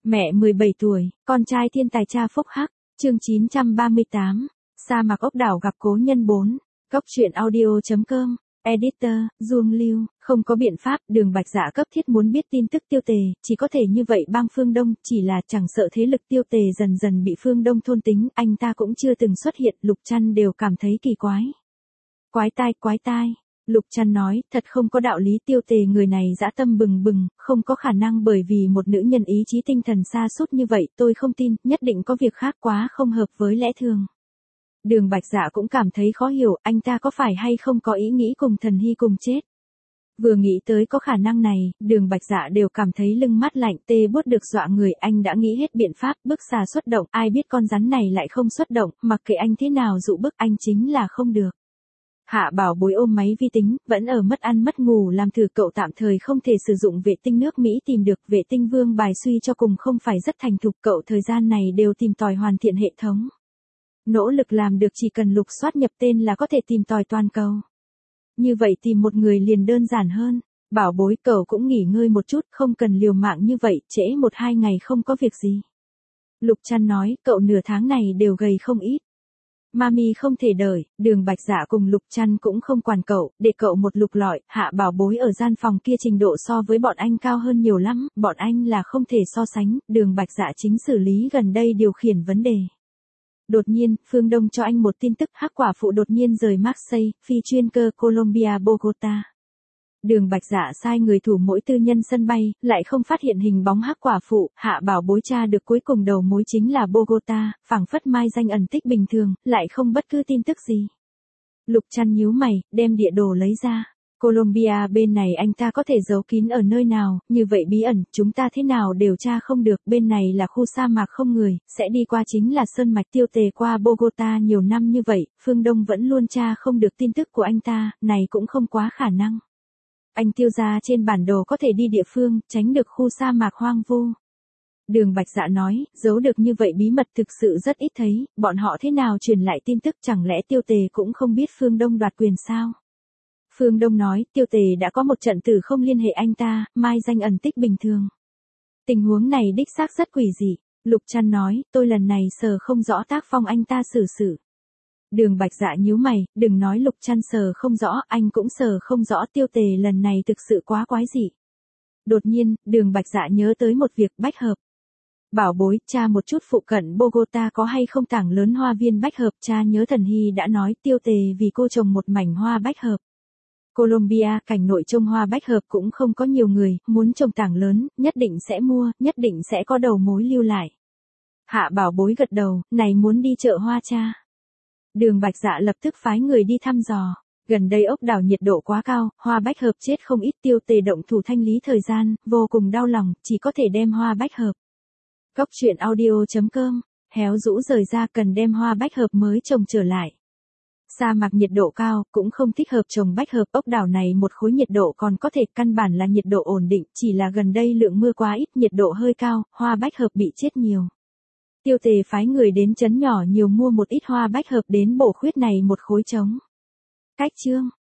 Mẹ 17 tuổi, con trai thiên tài cha phúc hắc, chương 938, sa mạc ốc đảo gặp cố nhân 4, góc truyện audio.com, editor, Duông Lưu, không có biện pháp, Đường Bạch Dạ cấp thiết muốn biết tin tức Tiêu Tề, chỉ có thể như vậy bang Phương Đông, chỉ là chẳng sợ thế lực Tiêu Tề dần dần bị Phương Đông thôn tính, anh ta cũng chưa từng xuất hiện, Lục Trăn đều cảm thấy kỳ quái. Quái tai. Lục Trăn nói, thật không có đạo lý Tiêu Tề người này dã tâm bừng bừng, không có khả năng bởi vì một nữ nhân ý chí tinh thần sa sút như vậy, tôi không tin, nhất định có việc khác quá không hợp với lẽ thường. Đường Bạch Dạ cũng cảm thấy khó hiểu, anh ta có phải hay không có ý nghĩ cùng Thần Hy cùng chết. Vừa nghĩ tới có khả năng này, Đường Bạch Dạ đều cảm thấy lưng mát lạnh tê buốt được dọa người, anh đã nghĩ hết biện pháp, bức xà xuất động, ai biết con rắn này lại không xuất động, mặc kệ anh thế nào dụ bức anh chính là không được. Hạ Bảo Bối ôm máy vi tính, vẫn ở mất ăn mất ngủ làm thử cậu tạm thời không thể sử dụng vệ tinh nước Mỹ tìm được vệ tinh vương bài suy cho cùng không phải rất thành thục cậu thời gian này đều tìm tòi hoàn thiện hệ thống. Nỗ lực làm được chỉ cần lục soát nhập tên là có thể tìm tòi toàn cầu. Như vậy tìm một người liền đơn giản hơn. Bảo Bối cậu cũng nghỉ ngơi một chút không cần liều mạng như vậy trễ 1-2 ngày không có việc gì. Lục Trăn nói cậu nửa tháng này đều gầy không ít. Mami không thể đợi, Đường Bạch Dạ cùng Lục Trăn cũng không quản cậu, để cậu một lục lọi, Hạ Bảo Bối ở gian phòng kia trình độ so với bọn anh cao hơn nhiều lắm, bọn anh là không thể so sánh, Đường Bạch Dạ chính xử lý gần đây điều khiển vấn đề. Đột nhiên, Phương Đông cho anh một tin tức hắc quả phụ đột nhiên rời Marseille, phi chuyên cơ Colombia Bogota. Đường Bạch Dạ sai người thủ mỗi tư nhân sân bay, lại không phát hiện hình bóng hắc quả phụ, Hạ Bảo Bối tra được cuối cùng đầu mối chính là Bogota, phảng phất mai danh ẩn tích bình thường, lại không bất cứ tin tức gì. Lục Trăn nhíu mày, đem địa đồ lấy ra. Colombia bên này anh ta có thể giấu kín ở nơi nào, như vậy bí ẩn, chúng ta thế nào đều tra không được, bên này là khu sa mạc không người, sẽ đi qua chính là sơn mạch Tiêu Tề qua Bogota nhiều năm như vậy, Phương Đông vẫn luôn tra không được tin tức của anh ta, này cũng không quá khả năng. Anh Tiêu ra trên bản đồ có thể đi địa phương, tránh được khu sa mạc hoang vu. Đường Bạch Dạ nói, giấu được như vậy bí mật thực sự rất ít thấy, bọn họ thế nào truyền lại tin tức chẳng lẽ Tiêu Tề cũng không biết Phương Đông đoạt quyền sao? Phương Đông nói, Tiêu Tề đã có một trận tử không liên hệ anh ta, mai danh ẩn tích bình thường. Tình huống này đích xác rất quỷ dị. Lục Trăn nói, tôi lần này sờ không rõ tác phong anh ta xử. Đường Bạch Dạ nhíu mày, đừng nói Lục Trăn sờ không rõ, anh cũng sờ không rõ Tiêu Tề lần này thực sự quá quái dị. Đột nhiên, Đường Bạch Dạ nhớ tới một việc bách hợp. Bảo Bối, cha một chút phụ cận Bogota có hay không tảng lớn hoa viên bách hợp, cha nhớ Thần Hy đã nói Tiêu Tề vì cô trồng một mảnh hoa bách hợp. Colombia, cảnh nội trồng hoa bách hợp cũng không có nhiều người, muốn trồng tảng lớn, nhất định sẽ mua, nhất định sẽ có đầu mối lưu lại. Hạ Bảo Bối gật đầu, này muốn đi chợ hoa cha. Đường Bạch Dạ lập tức phái người đi thăm dò. Gần đây ốc đảo nhiệt độ quá cao, hoa bách hợp chết không ít Tiêu Tề động thủ thanh lý thời gian, vô cùng đau lòng, chỉ có thể đem hoa bách hợp. Góc truyện audio.com, héo rũ rời ra cần đem hoa bách hợp mới trồng trở lại. Sa mạc nhiệt độ cao, cũng không thích hợp trồng bách hợp, ốc đảo này một khối nhiệt độ còn có thể căn bản là nhiệt độ ổn định, chỉ là gần đây lượng mưa quá ít, nhiệt độ hơi cao, hoa bách hợp bị chết nhiều. Tiêu Tề phái người đến trấn nhỏ nhiều mua một ít hoa bách hợp đến bổ khuyết này một khối trống. Cách chương